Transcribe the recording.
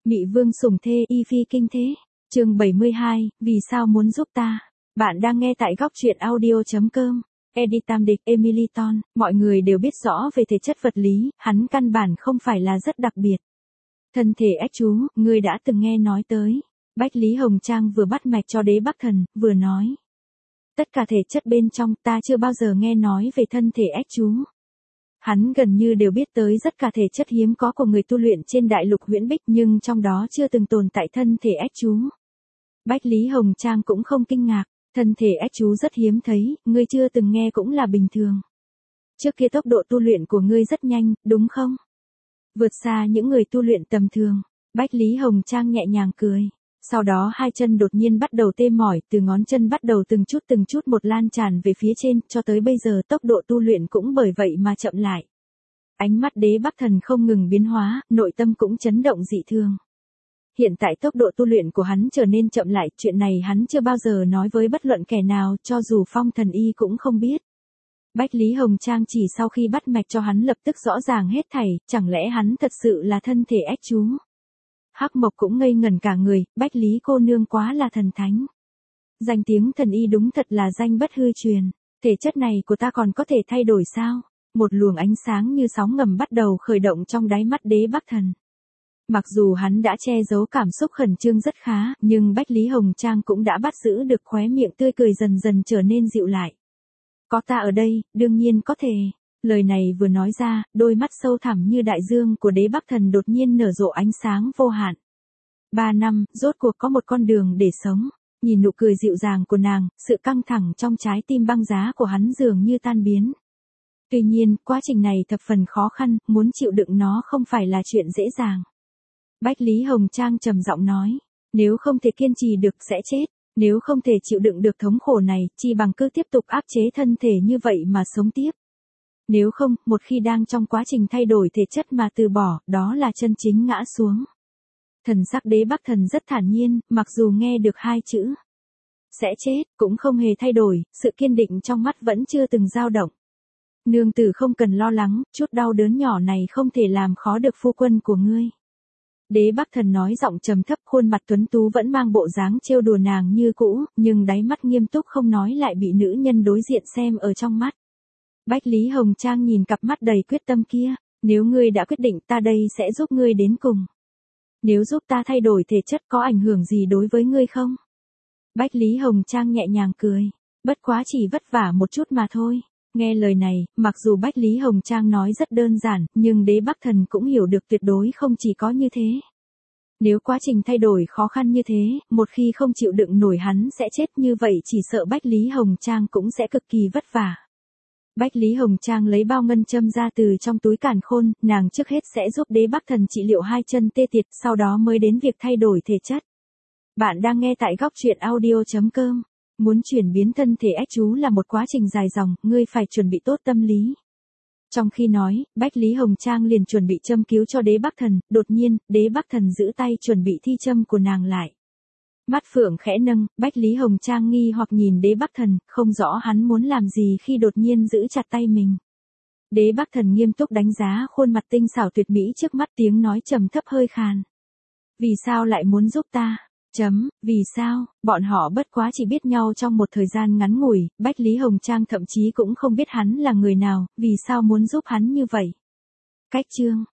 Mị vương sủng thê y phi kinh thế. Chương 72, vì sao muốn giúp ta? Bạn đang nghe tại góc truyện audio.com. Edit tam địch Emily Ton, mọi người đều biết rõ về thể chất vật lý, hắn căn bản không phải là rất đặc biệt. Thân thể ếch chú, ngươi đã từng nghe nói tới. Bách Lý Hồng Trang vừa bắt mạch cho Đế Bắc Thần, vừa nói. Tất cả thể chất bên trong ta chưa bao giờ nghe nói về thân thể ếch chú. Hắn gần như đều biết tới rất cả thể chất hiếm có của người tu luyện trên đại lục Huyễn Bích, nhưng trong đó chưa từng tồn tại thân thể ếch chú. Bách Lý Hồng Trang cũng không kinh ngạc, thân thể ếch chú rất hiếm thấy, ngươi chưa từng nghe cũng là bình thường. Trước kia tốc độ tu luyện của ngươi rất nhanh, đúng không? Vượt xa những người tu luyện tầm thường. Bách Lý Hồng Trang nhẹ nhàng cười. Sau đó hai chân đột nhiên bắt đầu tê mỏi, từ ngón chân bắt đầu từng chút một lan tràn về phía trên, cho tới bây giờ tốc độ tu luyện cũng bởi vậy mà chậm lại. Ánh mắt Đế Bắc Thần không ngừng biến hóa, nội tâm cũng chấn động dị thường. Hiện tại tốc độ tu luyện của hắn trở nên chậm lại, chuyện này hắn chưa bao giờ nói với bất luận kẻ nào, cho dù Phong Thần Y cũng không biết. Bách Lý Hồng Trang chỉ sau khi bắt mạch cho hắn lập tức rõ ràng hết thảy, chẳng lẽ hắn thật sự là thân thể ếch chú? Hắc Mộc cũng ngây ngẩn cả người, Bách Lý cô nương quá là thần thánh. Danh tiếng thần y đúng thật là danh bất hư truyền, thể chất này của ta còn có thể thay đổi sao? Một luồng ánh sáng như sóng ngầm bắt đầu khởi động trong đáy mắt Đế Bắc Thần. Mặc dù hắn đã che giấu cảm xúc khẩn trương rất khá, nhưng Bách Lý Hồng Trang cũng đã bắt giữ được khóe miệng tươi cười dần dần trở nên dịu lại. Có ta ở đây, đương nhiên có thể. Lời này vừa nói ra, đôi mắt sâu thẳm như đại dương của Đế Bắc Thần đột nhiên nở rộ ánh sáng vô hạn. 3 năm, rốt cuộc có một con đường để sống. Nhìn nụ cười dịu dàng của nàng, sự căng thẳng trong trái tim băng giá của hắn dường như tan biến. Tuy nhiên, quá trình này thập phần khó khăn, muốn chịu đựng nó không phải là chuyện dễ dàng. Bách Lý Hồng Trang trầm giọng nói, nếu không thể kiên trì được sẽ chết, nếu không thể chịu đựng được thống khổ này, chi bằng cứ tiếp tục áp chế thân thể như vậy mà sống tiếp. Nếu không, một khi đang trong quá trình thay đổi thể chất mà từ bỏ, đó là chân chính ngã xuống. Thần sắc Đế Bắc Thần rất thản nhiên, mặc dù nghe được hai chữ sẽ chết, cũng không hề thay đổi, sự kiên định trong mắt vẫn chưa từng dao động. Nương tử không cần lo lắng, chút đau đớn nhỏ này không thể làm khó được phu quân của ngươi. Đế Bắc Thần nói giọng trầm thấp, khuôn mặt tuấn tú vẫn mang bộ dáng trêu đùa nàng như cũ, nhưng đáy mắt nghiêm túc không nói lại bị nữ nhân đối diện xem ở trong mắt. Bách Lý Hồng Trang nhìn cặp mắt đầy quyết tâm kia, nếu ngươi đã quyết định ta đây sẽ giúp ngươi đến cùng. Nếu giúp ta thay đổi thể chất có ảnh hưởng gì đối với ngươi không? Bách Lý Hồng Trang nhẹ nhàng cười, bất quá chỉ vất vả một chút mà thôi. Nghe lời này, mặc dù Bách Lý Hồng Trang nói rất đơn giản, nhưng Đế Bắc Thần cũng hiểu được tuyệt đối không chỉ có như thế. Nếu quá trình thay đổi khó khăn như thế, một khi không chịu đựng nổi hắn sẽ chết, như vậy chỉ sợ Bách Lý Hồng Trang cũng sẽ cực kỳ vất vả. Bách Lý Hồng Trang lấy bao ngân châm ra từ trong túi càn khôn, nàng trước hết sẽ giúp Đế Bắc Thần trị liệu hai chân tê tiệt, sau đó mới đến việc thay đổi thể chất. Bạn đang nghe tại góc truyện audio.com. Muốn chuyển biến thân thể ếch chú là một quá trình dài dòng, ngươi phải chuẩn bị tốt tâm lý. Trong khi nói, Bách Lý Hồng Trang liền chuẩn bị châm cứu cho Đế Bắc Thần, đột nhiên, Đế Bắc Thần giữ tay chuẩn bị thi châm của nàng lại. Mắt phượng khẽ nâng, Bách Lý Hồng Trang nghi hoặc nhìn Đế Bắc Thần, không rõ hắn muốn làm gì khi đột nhiên giữ chặt tay mình. Đế Bắc Thần nghiêm túc đánh giá khuôn mặt tinh xảo tuyệt mỹ trước mắt, tiếng nói trầm thấp hơi khàn. Vì sao lại muốn giúp ta? Vì sao? Bọn họ bất quá chỉ biết nhau trong một thời gian ngắn ngủi, Bách Lý Hồng Trang thậm chí cũng không biết hắn là người nào, vì sao muốn giúp hắn như vậy? Cách chương